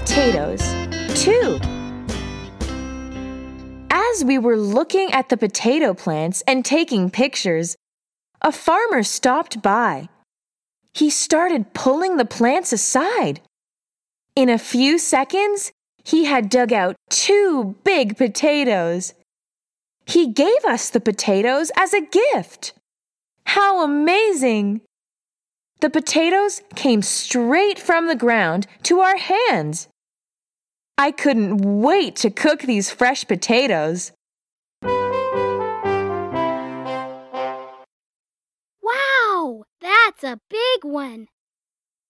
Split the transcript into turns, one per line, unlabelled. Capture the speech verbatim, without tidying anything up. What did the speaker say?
potatoes, too. As we were looking at the potato plants and taking pictures, a farmer stopped by. He started pulling the plants aside. In a few seconds, he had dug out two big potatoes. He gave us the potatoes as a gift. How amazing! The potatoes came straight from the ground to our hands. I couldn't wait to cook these fresh potatoes.
Wow, that's a big one.